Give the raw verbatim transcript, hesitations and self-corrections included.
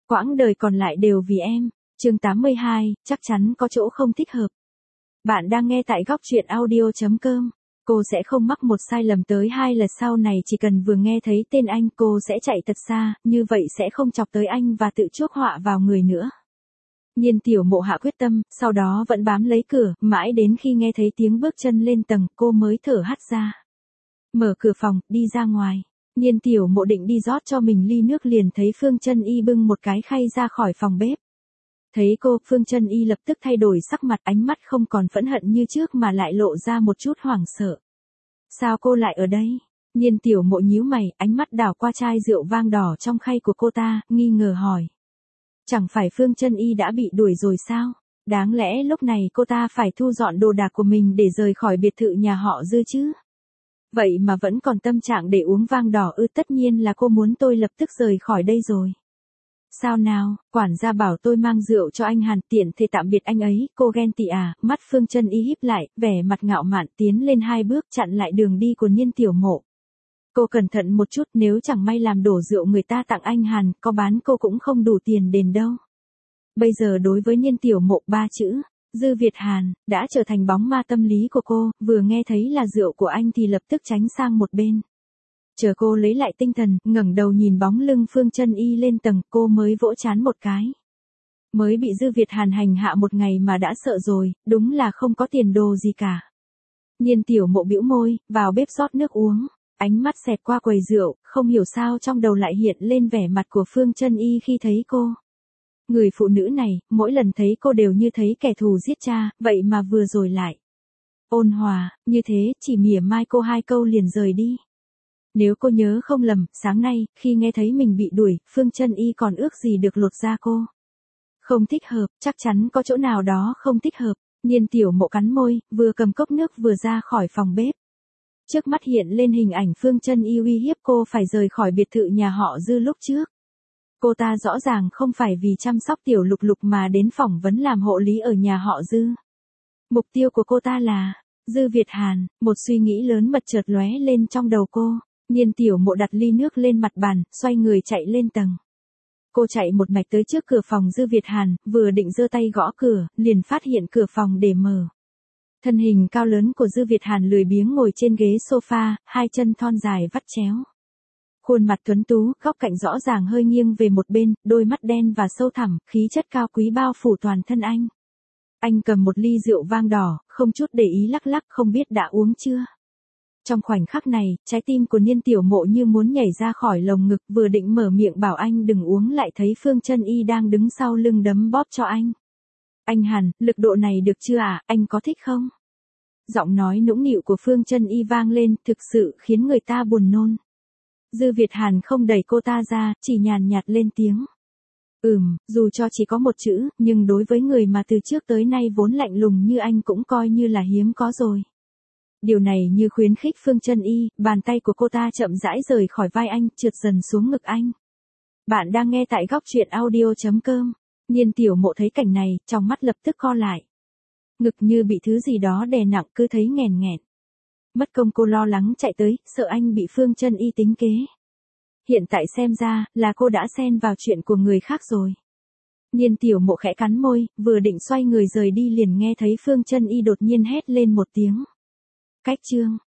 Quãng đời còn lại đều vì em. Chương tám mươi hai, chắc chắn có chỗ không thích hợp. Bạn đang nghe tại góc truyện audio chấm com. Cô sẽ không mắc một sai lầm tới hai lần sau này, chỉ cần vừa nghe thấy tên anh cô sẽ chạy thật xa, như vậy sẽ không chọc tới anh và tự chuốc họa vào người nữa. Nhiên Tiểu Mộ hạ quyết tâm, sau đó vẫn bám lấy cửa, mãi đến khi nghe thấy tiếng bước chân lên tầng, cô mới thở hắt ra. Mở cửa phòng, đi ra ngoài. Nhiên Tiểu Mộ định đi rót cho mình ly nước liền thấy Phương Chân Y bưng một cái khay ra khỏi phòng bếp. Thấy cô, Phương Chân Y lập tức thay đổi sắc mặt, ánh mắt không còn phẫn hận như trước mà lại lộ ra một chút hoảng sợ. Sao cô lại ở đây? Nhiên Tiểu Mộ nhíu mày, ánh mắt đảo qua chai rượu vang đỏ trong khay của cô ta, nghi ngờ hỏi. Chẳng phải Phương Chân Y đã bị đuổi rồi sao? Đáng lẽ lúc này cô ta phải thu dọn đồ đạc của mình để rời khỏi biệt thự nhà họ Dư chứ? Vậy mà vẫn còn tâm trạng để uống vang đỏ ư? Tất nhiên là cô muốn tôi lập tức rời khỏi đây rồi. Sao nào, quản gia bảo tôi mang rượu cho anh Hàn, tiện thể tạm biệt anh ấy, cô ghen tị à? Mắt Phương Chân Y híp lại, vẻ mặt ngạo mạn tiến lên hai bước chặn lại đường đi của Nhiên Tiểu Mộ. Cô cẩn thận một chút, nếu chẳng may làm đổ rượu người ta tặng anh Hàn, có bán cô cũng không đủ tiền đền đâu. Bây giờ đối với Nhiên Tiểu Mộ, ba chữ Dư Việt Hàn đã trở thành bóng ma tâm lý của cô, vừa nghe thấy là rượu của anh thì lập tức tránh sang một bên. Chờ cô lấy lại tinh thần, ngẩng đầu nhìn bóng lưng Phương Chân Y lên tầng, cô mới vỗ trán một cái. Mới bị Dư Việt Hàn hành hạ một ngày mà đã sợ rồi, đúng là không có tiền đồ gì cả. Nhiên Tiểu Mộ bĩu môi, vào bếp rót nước uống. Ánh mắt xẹt qua quầy rượu, không hiểu sao trong đầu lại hiện lên vẻ mặt của Phương Chân Y khi thấy cô. Người phụ nữ này, mỗi lần thấy cô đều như thấy kẻ thù giết cha, vậy mà vừa rồi lại ôn hòa, như thế, chỉ mỉa mai cô hai câu liền rời đi. Nếu cô nhớ không lầm, sáng nay, khi nghe thấy mình bị đuổi, Phương Chân Y còn ước gì được lột da cô. Không thích hợp, chắc chắn có chỗ nào đó không thích hợp. Nhiên Tiểu Mộ cắn môi, vừa cầm cốc nước vừa ra khỏi phòng bếp. Trước mắt hiện lên hình ảnh Phương Chân Y uy hiếp cô phải rời khỏi biệt thự nhà họ Dư lúc trước. Cô ta rõ ràng không phải vì chăm sóc Tiểu Lục Lục mà đến phỏng vấn làm hộ lý ở nhà họ Dư. Mục tiêu của cô ta là Dư Việt Hàn, một suy nghĩ lớn mật chợt lóe lên trong đầu cô. Nhiên Tiểu Mộ đặt ly nước lên mặt bàn, xoay người chạy lên tầng. Cô chạy một mạch tới trước cửa phòng Dư Việt Hàn, vừa định giơ tay gõ cửa, liền phát hiện cửa phòng để mở. Thân hình cao lớn của Dư Việt Hàn lười biếng ngồi trên ghế sofa, hai chân thon dài vắt chéo. Khuôn mặt tuấn tú, góc cạnh rõ ràng hơi nghiêng về một bên, đôi mắt đen và sâu thẳm, khí chất cao quý bao phủ toàn thân anh. Anh cầm một ly rượu vang đỏ, không chút để ý lắc lắc, không biết đã uống chưa. Trong khoảnh khắc này, trái tim của Nhiên Tiểu Mộ như muốn nhảy ra khỏi lồng ngực, vừa định mở miệng bảo anh đừng uống lại thấy Phương Chân Y đang đứng sau lưng đấm bóp cho anh. Anh Hàn, lực độ này được chưa à, anh có thích không? Giọng nói nũng nịu của Phương Chân Y vang lên, thực sự khiến người ta buồn nôn. Dư Việt Hàn không đẩy cô ta ra, chỉ nhàn nhạt lên tiếng. Ừm, dù cho chỉ có một chữ, nhưng đối với người mà từ trước tới nay vốn lạnh lùng như anh cũng coi như là hiếm có rồi. Điều này như khuyến khích Phương Chân Y, bàn tay của cô ta chậm rãi rời khỏi vai anh, trượt dần xuống ngực anh. Bạn đang nghe tại góc truyện audio chấm com. Nhiên Tiểu Mộ thấy cảnh này, trong mắt lập tức co lại. Ngực như bị thứ gì đó đè nặng, cứ thấy nghèn nghẹn. Mất công cô lo lắng chạy tới, sợ anh bị Phương Chân Y tính kế. Hiện tại xem ra, là cô đã xen vào chuyện của người khác rồi. Nhiên Tiểu Mộ khẽ cắn môi, vừa định xoay người rời đi liền nghe thấy Phương Chân Y đột nhiên hét lên một tiếng. Cách chương,